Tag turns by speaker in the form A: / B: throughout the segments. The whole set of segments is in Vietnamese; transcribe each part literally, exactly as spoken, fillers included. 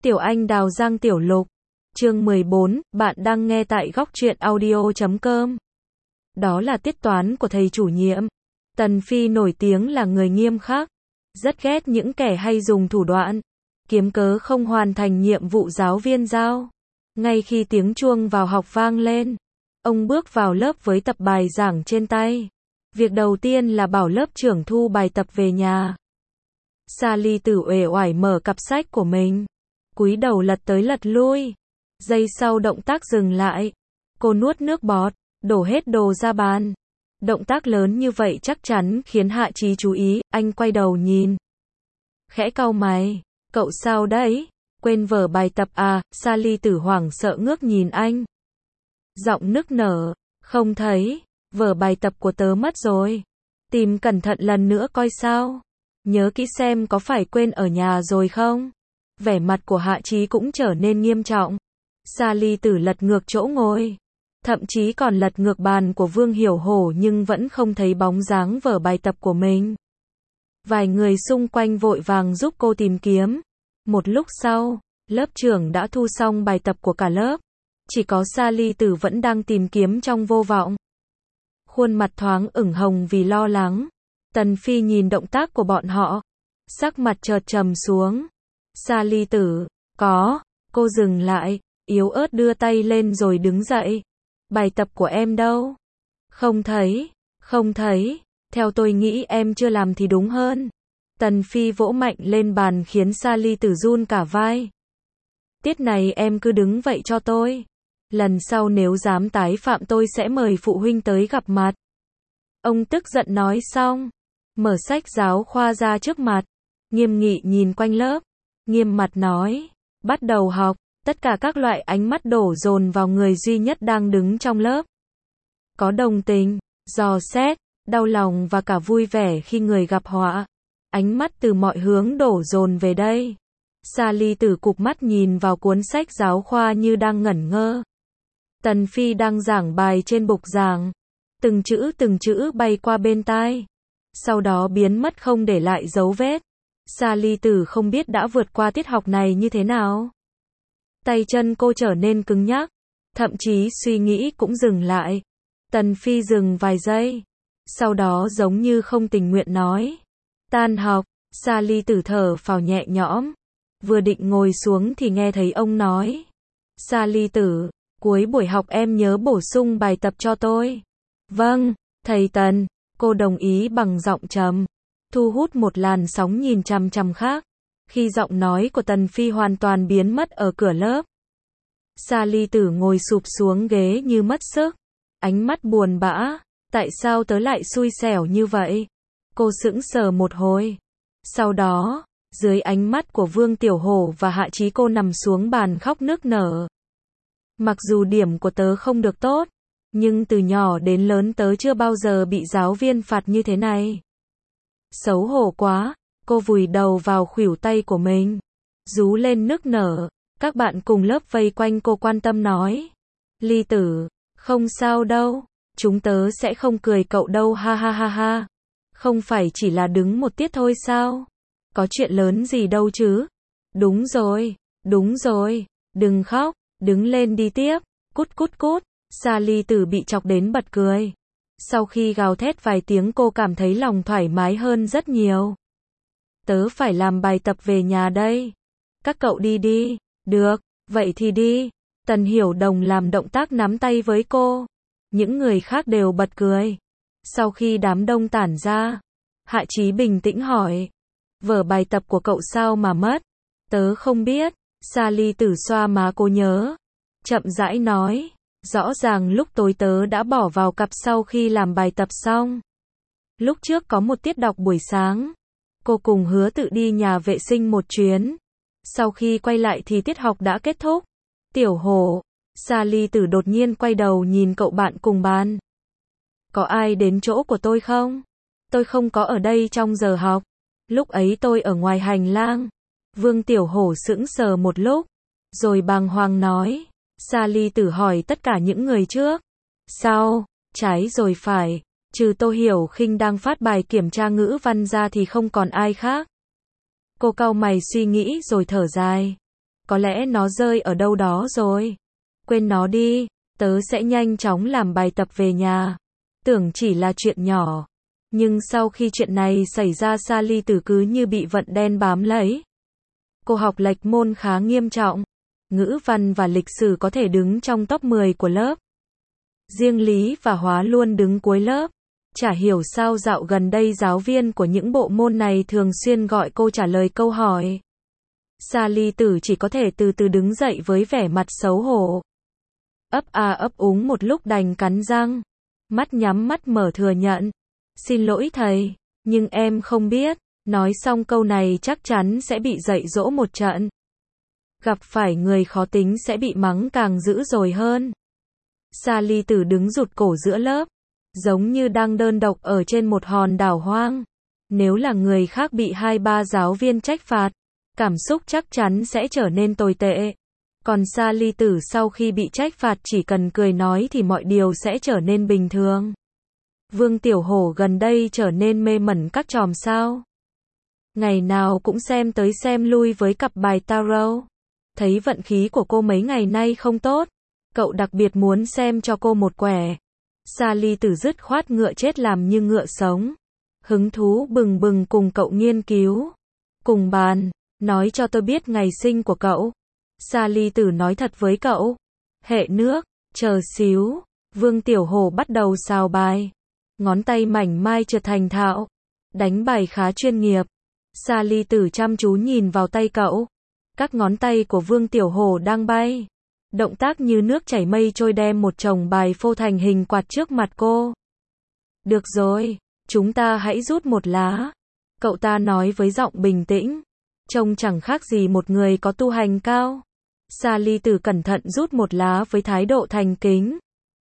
A: Tiểu Anh Đào Giang Tiểu Lục. Chương mười bốn, bạn đang nghe tại góc truyện audio chấm com. Đó là tiết toán của thầy chủ nhiệm. Tần Phi nổi tiếng là người nghiêm khắc, rất ghét những kẻ hay dùng thủ đoạn, kiếm cớ không hoàn thành nhiệm vụ giáo viên giao. Ngay khi tiếng chuông vào học vang lên, ông bước vào lớp với tập bài giảng trên tay. Việc đầu tiên là bảo lớp trưởng thu bài tập về nhà. Sally Tử uể oải mở cặp sách của mình, cúi đầu lật tới lật lui. Giây sau động tác dừng lại. Cô nuốt nước bọt, đổ hết đồ ra bàn. Động tác lớn như vậy chắc chắn khiến Hạ Chí chú ý, anh quay đầu nhìn. Khẽ cau mày, cậu sao đấy? Quên vở bài tập à? Sally Tử hoảng sợ ngước nhìn anh. Giọng nức nở, không thấy, vở bài tập của tớ mất rồi. Tìm cẩn thận lần nữa coi sao. Nhớ kỹ xem có phải quên ở nhà rồi không? Vẻ mặt của Hạ Chí cũng trở nên nghiêm trọng. Sally Tử lật ngược chỗ ngồi, thậm chí còn lật ngược bàn của Vương Hiểu Hổ nhưng vẫn không thấy bóng dáng vở bài tập của mình. Vài người xung quanh vội vàng giúp cô tìm kiếm. Một lúc sau, lớp trưởng đã thu xong bài tập của cả lớp. Chỉ có Sally Tử vẫn đang tìm kiếm trong vô vọng. Khuôn mặt thoáng ửng hồng vì lo lắng. Tần Phi nhìn động tác của bọn họ, sắc mặt chợt trầm xuống. Sally Tử, có, cô dừng lại, yếu ớt đưa tay lên rồi đứng dậy. Bài tập của em đâu? Không thấy, không thấy, theo tôi nghĩ em chưa làm thì đúng hơn. Tần Phi vỗ mạnh lên bàn khiến Sally Tử run cả vai. Tiết này em cứ đứng vậy cho tôi. Lần sau nếu dám tái phạm tôi sẽ mời phụ huynh tới gặp mặt. Ông tức giận nói xong, mở sách giáo khoa ra trước mặt, nghiêm nghị nhìn quanh lớp, nghiêm mặt nói, bắt đầu học. Tất cả các loại ánh mắt đổ dồn vào người duy nhất đang đứng trong lớp. Có đồng tình, dò xét, đau lòng và cả vui vẻ khi người gặp họa. Ánh mắt từ mọi hướng đổ dồn về đây. Sally Tử cụp mắt nhìn vào cuốn sách giáo khoa như đang ngẩn ngơ. Tần Phi đang giảng bài trên bục giảng. Từng chữ từng chữ bay qua bên tai. Sau đó biến mất không để lại dấu vết. Sally Tử không biết đã vượt qua tiết học này như thế nào. Tay chân cô trở nên cứng nhắc, thậm chí suy nghĩ cũng dừng lại. Tần Phi dừng vài giây, sau đó giống như không tình nguyện nói, tan học. Sally Tử thở phào nhẹ nhõm, vừa định ngồi xuống thì nghe thấy ông nói, Sally Tử, cuối buổi học em nhớ bổ sung bài tập cho tôi. Vâng, thầy Tần, cô đồng ý bằng giọng trầm, thu hút một làn sóng nhìn chằm chằm khác. Khi giọng nói của Tần Phi hoàn toàn biến mất ở cửa lớp, Sally Tử ngồi sụp xuống ghế như mất sức, ánh mắt buồn bã, tại sao tớ lại xui xẻo như vậy? Cô sững sờ một hồi. Sau đó, dưới ánh mắt của Vương Tiểu Hổ và Hạ Chí cô nằm xuống bàn khóc nức nở. Mặc dù điểm của tớ không được tốt, nhưng từ nhỏ đến lớn tớ chưa bao giờ bị giáo viên phạt như thế này. Xấu hổ quá. Cô vùi đầu vào khuỷu tay của mình, rú lên nức nở. Các bạn cùng lớp vây quanh cô quan tâm nói, Ly Tử, không sao đâu, chúng tớ sẽ không cười cậu đâu, ha ha ha ha. Không phải chỉ là đứng một tiết thôi sao? Có chuyện lớn gì đâu chứ? Đúng rồi, đúng rồi, đừng khóc, đứng lên đi tiếp, cút cút cút. Sally Tử bị chọc đến bật cười. Sau khi gào thét vài tiếng cô cảm thấy lòng thoải mái hơn rất nhiều. Tớ phải làm bài tập về nhà đây. Các cậu đi đi. Được, vậy thì đi. Tần Hiểu Đồng làm động tác nắm tay với cô. Những người khác đều bật cười. Sau khi đám đông tản ra, Hạ Chí bình tĩnh hỏi, vở bài tập của cậu sao mà mất? Tớ không biết. Sally Tử xoa má cô nhớ, chậm rãi nói, rõ ràng lúc tối tớ đã bỏ vào cặp sau khi làm bài tập xong. Lúc trước có một tiết đọc buổi sáng, cô cùng hứa tự đi nhà vệ sinh một chuyến. Sau khi quay lại thì tiết học đã kết thúc. Tiểu Hổ, Sally Tử đột nhiên quay đầu nhìn cậu bạn cùng bàn. Có ai đến chỗ của tôi không? Tôi không có ở đây trong giờ học. Lúc ấy tôi ở ngoài hành lang. Vương Tiểu Hổ sững sờ một lúc, rồi bàng hoàng nói. Sally Tử hỏi tất cả những người trước. Sau, trái rồi phải. Trừ Tô Hiểu Khinh đang phát bài kiểm tra ngữ văn ra thì không còn ai khác. Cô cau mày suy nghĩ rồi thở dài. Có lẽ nó rơi ở đâu đó rồi. Quên nó đi, tớ sẽ nhanh chóng làm bài tập về nhà. Tưởng chỉ là chuyện nhỏ. Nhưng sau khi chuyện này xảy ra, Sally Tử cứ như bị vận đen bám lấy. Cô học lệch môn khá nghiêm trọng. Ngữ văn và lịch sử có thể đứng trong top mười của lớp. Riêng lý và hóa luôn đứng cuối lớp. Chả hiểu sao dạo gần đây giáo viên của những bộ môn này thường xuyên gọi cô trả lời câu hỏi. Sally Tử chỉ có thể từ từ đứng dậy với vẻ mặt xấu hổ. Ấp a ấp úng một lúc đành cắn răng. Mắt nhắm mắt mở thừa nhận. Xin lỗi thầy, nhưng em không biết. Nói xong câu này chắc chắn sẽ bị dạy dỗ một trận. Gặp phải người khó tính sẽ bị mắng càng dữ dội hơn. Sally Tử đứng rụt cổ giữa lớp, giống như đang đơn độc ở trên một hòn đảo hoang. Nếu là người khác bị hai ba giáo viên trách phạt, cảm xúc chắc chắn sẽ trở nên tồi tệ. Còn Sally Tử sau khi bị trách phạt chỉ cần cười nói thì mọi điều sẽ trở nên bình thường. Vương Tiểu Hổ gần đây trở nên mê mẩn các chòm sao. Ngày nào cũng xem tới xem lui với cặp bài tarot. Thấy vận khí của cô mấy ngày nay không tốt, cậu đặc biệt muốn xem cho cô một quẻ. Sally Tử dứt khoát ngựa chết làm như ngựa sống. Hứng thú bừng bừng cùng cậu nghiên cứu. Cùng bàn, nói cho tôi biết ngày sinh của cậu. Sally Tử nói thật với cậu. Hệ nước, chờ xíu. Vương Tiểu Hổ bắt đầu xào bài. Ngón tay mảnh mai trượt thành thạo. Đánh bài khá chuyên nghiệp. Sally Tử chăm chú nhìn vào tay cậu. Các ngón tay của Vương Tiểu Hổ đang bay. Động tác như nước chảy mây trôi đem một chồng bài phô thành hình quạt trước mặt cô. Được rồi, chúng ta hãy rút một lá. Cậu ta nói với giọng bình tĩnh. Trông chẳng khác gì một người có tu hành cao. Sally Tử cẩn thận rút một lá với thái độ thành kính.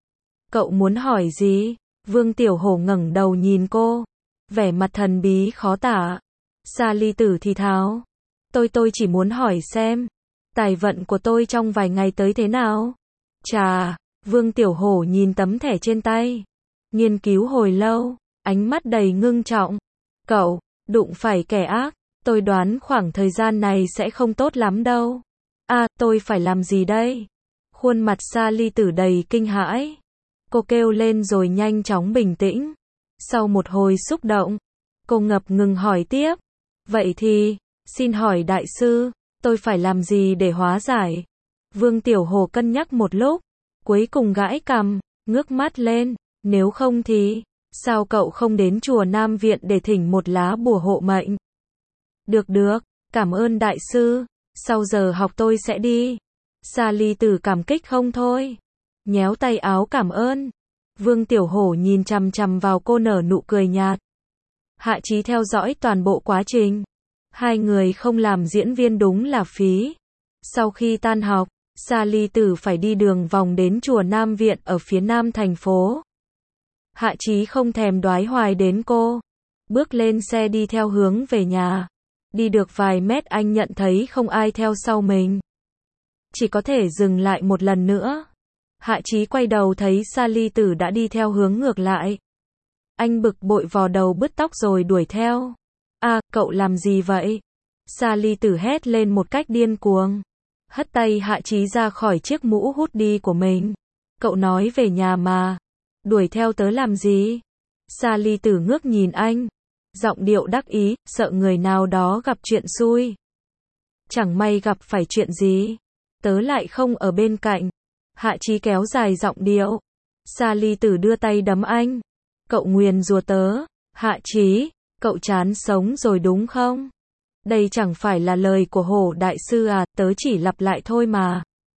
A: Cậu muốn hỏi gì? Vương Tiểu Hổ ngẩng đầu nhìn cô. Vẻ mặt thần bí khó tả. Sally Tử thì thào. Tôi tôi chỉ muốn hỏi xem. Tài vận của tôi trong vài ngày tới thế nào? Chà, Vương Tiểu Hổ nhìn tấm thẻ trên tay. Nghiên cứu hồi lâu, ánh mắt đầy ngưng trọng. Cậu, đụng phải kẻ ác, tôi đoán khoảng thời gian này sẽ không tốt lắm đâu. À, tôi phải làm gì đây? Khuôn mặt Sally Tử đầy kinh hãi. Cô kêu lên rồi nhanh chóng bình tĩnh. Sau một hồi xúc động, cô ngập ngừng hỏi tiếp. Vậy thì, xin hỏi đại sư, tôi phải làm gì để hóa giải? Vương Tiểu Hổ cân nhắc một lúc, cuối cùng gãi cằm, ngước mắt lên. Nếu không thì, sao cậu không đến chùa Nam Viện để thỉnh một lá bùa hộ mệnh? Được được, cảm ơn đại sư, sau giờ học tôi sẽ đi. Sally Tử cảm kích không thôi. Nhéo tay áo cảm ơn. Vương Tiểu Hổ nhìn chằm chằm vào cô nở nụ cười nhạt. Hạ Chí theo dõi toàn bộ quá trình. Hai người không làm diễn viên đúng là phí. Sau khi tan học, Sally Tử phải đi đường vòng đến chùa Nam Viện ở phía nam thành phố. Hạ Chí không thèm đoái hoài đến cô. Bước lên xe đi theo hướng về nhà. Đi được vài mét anh nhận thấy không ai theo sau mình. Chỉ có thể dừng lại một lần nữa. Hạ Chí quay đầu thấy Sally Tử đã đi theo hướng ngược lại. Anh bực bội vò đầu bứt tóc rồi đuổi theo. À, cậu làm gì vậy? Sally Tử hét lên một cách điên cuồng. Hất tay Hạ Chí ra khỏi chiếc mũ hút đi của mình. Cậu nói về nhà mà. Đuổi theo tớ làm gì? Sally Tử ngước nhìn anh. Giọng điệu đắc ý, sợ người nào đó gặp chuyện xui. Chẳng may gặp phải chuyện gì. Tớ lại không ở bên cạnh. Hạ Chí kéo dài giọng điệu. Sally Tử đưa tay đấm anh. Cậu nguyền rủa tớ. Hạ Chí, cậu chán sống rồi đúng không? Đây chẳng phải là lời của Hổ đại sư à, tớ chỉ lặp lại thôi mà.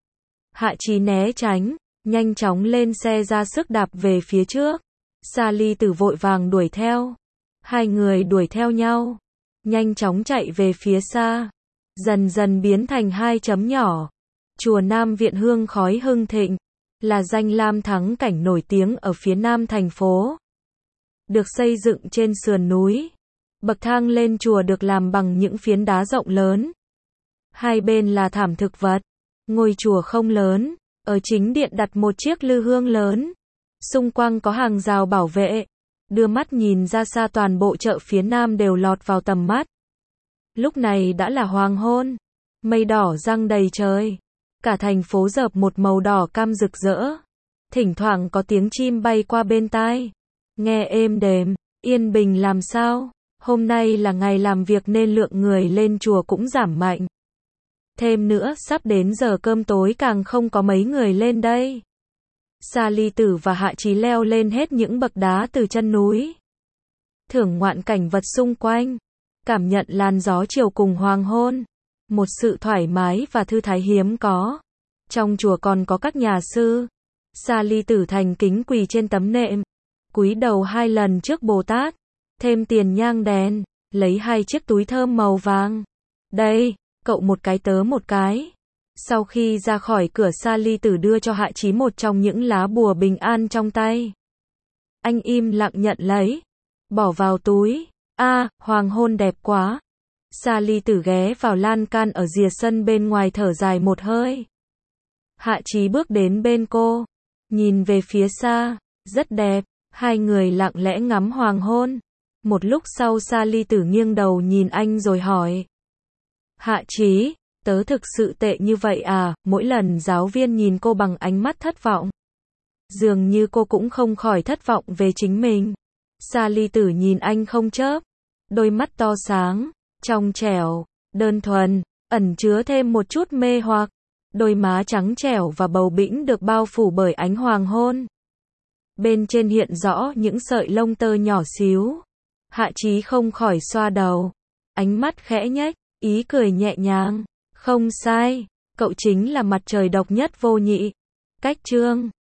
A: Hạ Chí né tránh, nhanh chóng lên xe ra sức đạp về phía trước. Sally Tử vội vàng đuổi theo. Hai người đuổi theo nhau, nhanh chóng chạy về phía xa, dần dần biến thành hai chấm nhỏ. Chùa Nam Viện hương khói hưng thịnh, là danh lam thắng cảnh nổi tiếng ở phía nam thành phố. Được xây dựng trên sườn núi. Bậc thang lên chùa được làm bằng những phiến đá rộng lớn. Hai bên là thảm thực vật. Ngôi chùa không lớn, ở chính điện đặt một chiếc lư hương lớn. Xung quanh có hàng rào bảo vệ. Đưa mắt nhìn ra xa toàn bộ chợ phía nam đều lọt vào tầm mắt. Lúc này đã là hoàng hôn. Mây đỏ giăng đầy trời. Cả thành phố rợp một màu đỏ cam rực rỡ. Thỉnh thoảng có tiếng chim bay qua bên tai. Nghe êm đềm, yên bình làm sao. Hôm nay là ngày làm việc nên lượng người lên chùa cũng giảm mạnh. Thêm nữa, sắp đến giờ cơm tối càng không có mấy người lên đây. Sa Ly Tử và Hạ Chí leo lên hết những bậc đá từ chân núi. Thưởng ngoạn cảnh vật xung quanh. Cảm nhận làn gió chiều cùng hoàng hôn. Một sự thoải mái và thư thái hiếm có. Trong chùa còn có các nhà sư. Sa Ly Tử thành kính quỳ trên tấm nệm. Cúi đầu hai lần trước Bồ Tát. Thêm tiền nhang đèn. Lấy hai chiếc túi thơm màu vàng. Đây, cậu một cái tớ một cái. Sau khi ra khỏi cửa, Sa Ly Tử đưa cho Hạ Chí một trong những lá bùa bình an trong tay. Anh im lặng nhận lấy. Bỏ vào túi. A, à, hoàng hôn đẹp quá. Sa Ly Tử ghé vào lan can ở rìa sân bên ngoài thở dài một hơi. Hạ Chí bước đến bên cô. Nhìn về phía xa. Rất đẹp. Hai người lặng lẽ ngắm hoàng hôn. Một lúc sau Sa Ly Tử nghiêng đầu nhìn anh rồi hỏi. Hạ Chí, tớ thực sự tệ như vậy à? Mỗi lần giáo viên nhìn cô bằng ánh mắt thất vọng. Dường như cô cũng không khỏi thất vọng về chính mình. Sa Ly Tử nhìn anh không chớp. Đôi mắt to sáng, trong trẻo, đơn thuần, ẩn chứa thêm một chút mê hoặc. Đôi má trắng trẻo và bầu bĩnh được bao phủ bởi ánh hoàng hôn. Bên trên hiện rõ những sợi lông tơ nhỏ xíu. Hạ Chí không khỏi xoa đầu. Ánh mắt khẽ nhếch, ý cười nhẹ nhàng. Không sai, cậu chính là mặt trời độc nhất vô nhị. Cách chương